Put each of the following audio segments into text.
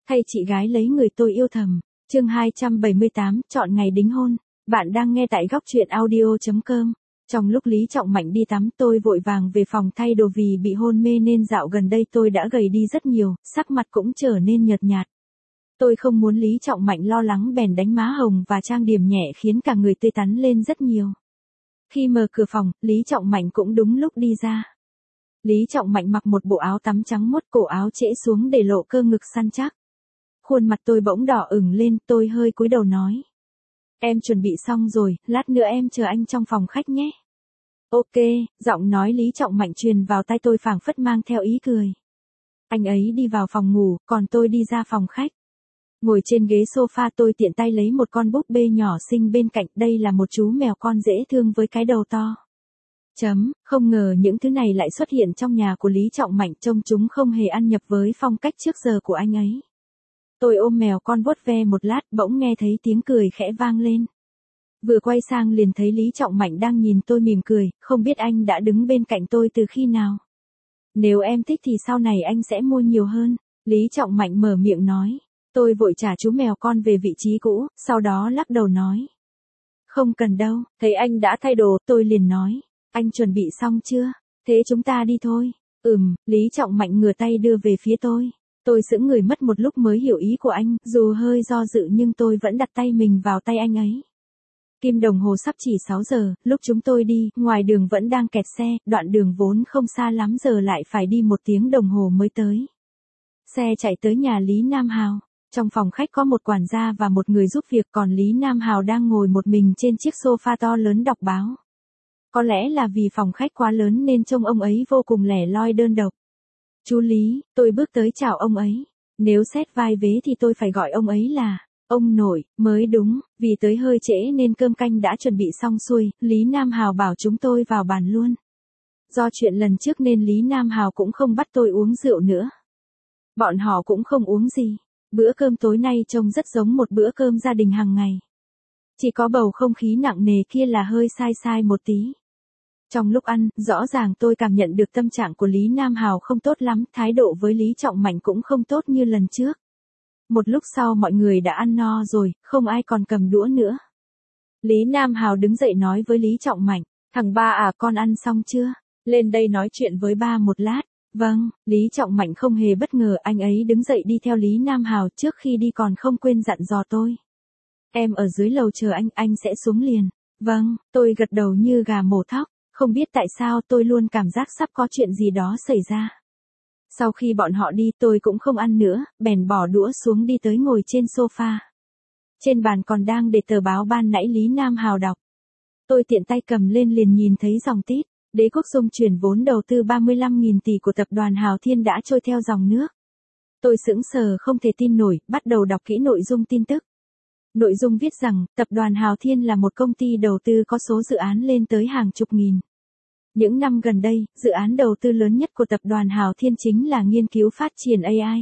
Thay chị gái lấy người tôi yêu thầm. Chương 278, chọn ngày đính hôn. Bạn đang nghe tại góc truyện audio.com. Trong lúc Lý Trọng Mạnh đi tắm, tôi vội vàng về phòng thay đồ vì bị hôn mê nên dạo gần đây tôi đã gầy đi rất nhiều, sắc mặt cũng trở nên nhợt nhạt. Tôi không muốn Lý Trọng Mạnh lo lắng bèn đánh má hồng và trang điểm nhẹ khiến cả người tươi tắn lên rất nhiều. Khi mở cửa phòng, Lý Trọng Mạnh cũng đúng lúc đi ra. Lý Trọng Mạnh mặc một bộ áo tắm trắng muốt, cổ áo trễ xuống để lộ cơ ngực săn chắc. Khuôn mặt tôi bỗng đỏ ửng lên, tôi hơi cúi đầu nói. Em chuẩn bị xong rồi, lát nữa em chờ anh trong phòng khách nhé. Ok, giọng nói Lý Trọng Mạnh truyền vào tai tôi phảng phất mang theo ý cười. Anh ấy đi vào phòng ngủ, còn tôi đi ra phòng khách. Ngồi trên ghế sofa tôi tiện tay lấy một con búp bê nhỏ xinh bên cạnh, đây là một chú mèo con dễ thương với cái đầu to. Không ngờ những thứ này lại xuất hiện trong nhà của Lý Trọng Mạnh, trông chúng không hề ăn nhập với phong cách trước giờ của anh ấy. Tôi ôm mèo con vuốt ve một lát, bỗng nghe thấy tiếng cười khẽ vang lên. Vừa quay sang liền thấy Lý Trọng Mạnh đang nhìn tôi mỉm cười, không biết anh đã đứng bên cạnh tôi từ khi nào. Nếu em thích thì sau này anh sẽ mua nhiều hơn, Lý Trọng Mạnh mở miệng nói. Tôi vội trả chú mèo con về vị trí cũ, sau đó lắc đầu nói. Không cần đâu, thấy anh đã thay đồ, tôi liền nói. Anh chuẩn bị xong chưa? Thế chúng ta đi thôi. Lý Trọng Mạnh ngửa tay đưa về phía tôi. Tôi sững người mất một lúc mới hiểu ý của anh, dù hơi do dự nhưng tôi vẫn đặt tay mình vào tay anh ấy. Kim đồng hồ sắp chỉ 6 giờ, lúc chúng tôi đi, ngoài đường vẫn đang kẹt xe, đoạn đường vốn không xa lắm giờ lại phải đi 1 tiếng đồng hồ mới tới. Xe chạy tới nhà Lý Nam Hào. Trong phòng khách có một quản gia và một người giúp việc, còn Lý Nam Hào đang ngồi một mình trên chiếc sofa to lớn đọc báo. Có lẽ là vì phòng khách quá lớn nên trông ông ấy vô cùng lẻ loi đơn độc. Chú Lý, tôi bước tới chào ông ấy. Nếu xét vai vế thì tôi phải gọi ông ấy là ông nội mới đúng, vì tới hơi trễ nên cơm canh đã chuẩn bị xong xuôi, Lý Nam Hào bảo chúng tôi vào bàn luôn. Do chuyện lần trước nên Lý Nam Hào cũng không bắt tôi uống rượu nữa. Bọn họ cũng không uống gì. Bữa cơm tối nay trông rất giống một bữa cơm gia đình hàng ngày. Chỉ có bầu không khí nặng nề kia là hơi sai một tí. Trong lúc ăn, rõ ràng tôi cảm nhận được tâm trạng của Lý Nam Hào không tốt lắm, thái độ với Lý Trọng Mạnh cũng không tốt như lần trước. Một lúc sau mọi người đã ăn no rồi, không ai còn cầm đũa nữa. Lý Nam Hào đứng dậy nói với Lý Trọng Mạnh, thằng ba à, con ăn xong chưa? Lên đây nói chuyện với ba một lát. Vâng, Lý Trọng Mạnh không hề bất ngờ, anh ấy đứng dậy đi theo Lý Nam Hào, trước khi đi còn không quên dặn dò tôi. Em ở dưới lầu chờ anh sẽ xuống liền. Vâng, tôi gật đầu như gà mổ thóc, không biết tại sao tôi luôn cảm giác sắp có chuyện gì đó xảy ra. Sau khi bọn họ đi tôi cũng không ăn nữa, bèn bỏ đũa xuống đi tới ngồi trên sofa. Trên bàn còn đang để tờ báo ban nãy Lý Nam Hào đọc. Tôi tiện tay cầm lên liền nhìn thấy dòng tít. Đế Quốc Dung chuyển vốn đầu tư 35.000 tỷ của tập đoàn Hào Thiên đã trôi theo dòng nước. Tôi sững sờ không thể tin nổi, bắt đầu đọc kỹ nội dung tin tức. Nội dung viết rằng, tập đoàn Hào Thiên là một công ty đầu tư có số dự án lên tới hàng chục nghìn. Những năm gần đây, dự án đầu tư lớn nhất của tập đoàn Hào Thiên chính là nghiên cứu phát triển AI.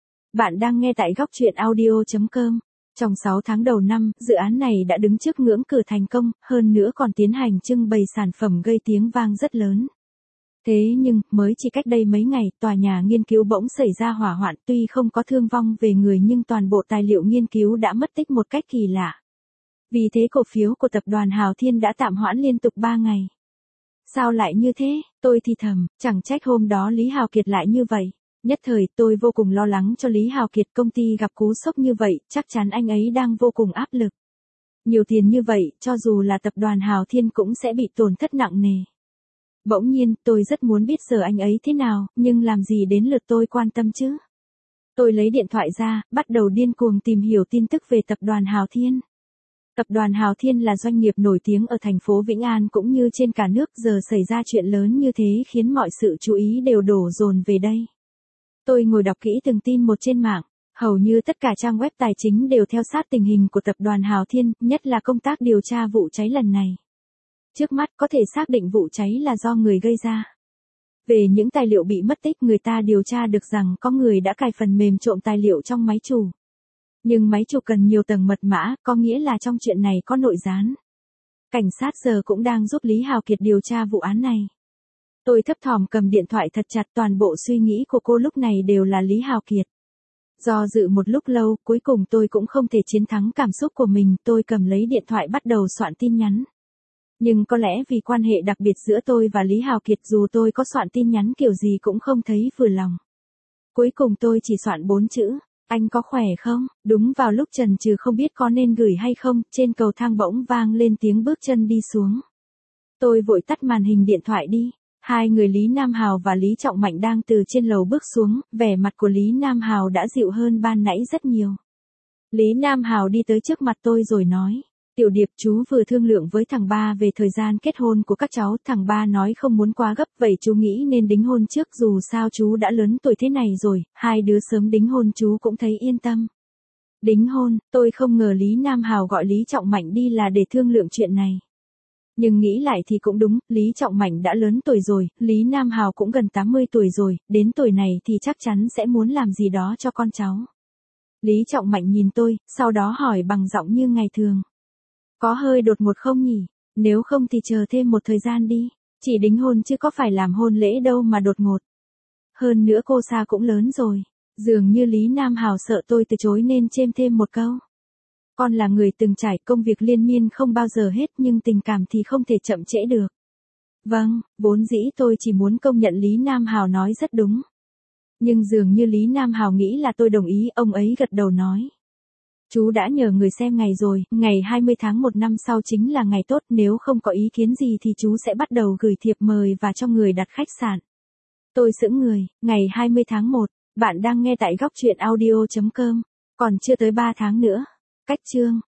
Bạn đang nghe tại góc truyện audio.com. Trong 6 tháng đầu năm, dự án này đã đứng trước ngưỡng cửa thành công, hơn nữa còn tiến hành trưng bày sản phẩm gây tiếng vang rất lớn. Thế nhưng, mới chỉ cách đây mấy ngày, tòa nhà nghiên cứu bỗng xảy ra hỏa hoạn, tuy không có thương vong về người nhưng toàn bộ tài liệu nghiên cứu đã mất tích một cách kỳ lạ. Vì thế cổ phiếu của tập đoàn Hào Thiên đã tạm hoãn liên tục 3 ngày. Sao lại như thế? Tôi thì thầm, chẳng trách hôm đó Lý Hào Kiệt lại như vậy. Nhất thời tôi vô cùng lo lắng cho Lý Hào Kiệt, công ty gặp cú sốc như vậy, chắc chắn anh ấy đang vô cùng áp lực. Nhiều tiền như vậy, cho dù là tập đoàn Hào Thiên cũng sẽ bị tổn thất nặng nề. Bỗng nhiên, tôi rất muốn biết giờ anh ấy thế nào, nhưng làm gì đến lượt tôi quan tâm chứ? Tôi lấy điện thoại ra, bắt đầu điên cuồng tìm hiểu tin tức về tập đoàn Hào Thiên. Tập đoàn Hào Thiên là doanh nghiệp nổi tiếng ở thành phố Vĩnh An cũng như trên cả nước, giờ xảy ra chuyện lớn như thế khiến mọi sự chú ý đều đổ dồn về đây. Tôi ngồi đọc kỹ từng tin một trên mạng, hầu như tất cả trang web tài chính đều theo sát tình hình của tập đoàn Hào Thiên, nhất là công tác điều tra vụ cháy lần này. Trước mắt có thể xác định vụ cháy là do người gây ra. Về những tài liệu bị mất tích, người ta điều tra được rằng có người đã cài phần mềm trộm tài liệu trong máy chủ. Nhưng máy chủ cần nhiều tầng mật mã, có nghĩa là trong chuyện này có nội gián. Cảnh sát giờ cũng đang giúp Lý Hào Kiệt điều tra vụ án này. Tôi thấp thỏm cầm điện thoại thật chặt, toàn bộ suy nghĩ của cô lúc này đều là Lý Hào Kiệt. Do dự một lúc lâu, cuối cùng tôi cũng không thể chiến thắng cảm xúc của mình, tôi cầm lấy điện thoại bắt đầu soạn tin nhắn. Nhưng có lẽ vì quan hệ đặc biệt giữa tôi và Lý Hào Kiệt, dù tôi có soạn tin nhắn kiểu gì cũng không thấy vừa lòng. Cuối cùng tôi chỉ soạn 4 chữ, anh có khỏe không? Đúng vào lúc chần chừ không biết có nên gửi hay không, trên cầu thang bỗng vang lên tiếng bước chân đi xuống. Tôi vội tắt màn hình điện thoại đi. Hai người Lý Nam Hào và Lý Trọng Mạnh đang từ trên lầu bước xuống, vẻ mặt của Lý Nam Hào đã dịu hơn ban nãy rất nhiều. Lý Nam Hào đi tới trước mặt tôi rồi nói, Tiểu Điệp, chú vừa thương lượng với thằng ba về thời gian kết hôn của các cháu, thằng ba nói không muốn quá gấp, vậy chú nghĩ nên đính hôn trước, dù sao chú đã lớn tuổi thế này rồi, hai đứa sớm đính hôn chú cũng thấy yên tâm. Đính hôn, tôi không ngờ Lý Nam Hào gọi Lý Trọng Mạnh đi là để thương lượng chuyện này. Nhưng nghĩ lại thì cũng đúng, Lý Trọng Mạnh đã lớn tuổi rồi, Lý Nam Hào cũng gần 80 tuổi rồi, đến tuổi này thì chắc chắn sẽ muốn làm gì đó cho con cháu. Lý Trọng Mạnh nhìn tôi, sau đó hỏi bằng giọng như ngày thường. Có hơi đột ngột không nhỉ? Nếu không thì chờ thêm một thời gian đi. Chỉ đính hôn chứ có phải làm hôn lễ đâu mà đột ngột. Hơn nữa cô Sa cũng lớn rồi. Dường như Lý Nam Hào sợ tôi từ chối nên chêm thêm một câu. Con là người từng trải, công việc liên miên không bao giờ hết, nhưng tình cảm thì không thể chậm trễ được. Vâng, vốn dĩ tôi chỉ muốn công nhận Lý Nam Hào nói rất đúng. Nhưng dường như Lý Nam Hào nghĩ là tôi đồng ý, ông ấy gật đầu nói. Chú đã nhờ người xem ngày rồi, ngày 20 tháng 1 năm sau chính là ngày tốt, nếu không có ý kiến gì thì chú sẽ bắt đầu gửi thiệp mời và cho người đặt khách sạn. Tôi sững người, ngày 20 tháng 1, bạn đang nghe tại góc truyện audio.com, còn chưa tới 3 tháng nữa. Cách chương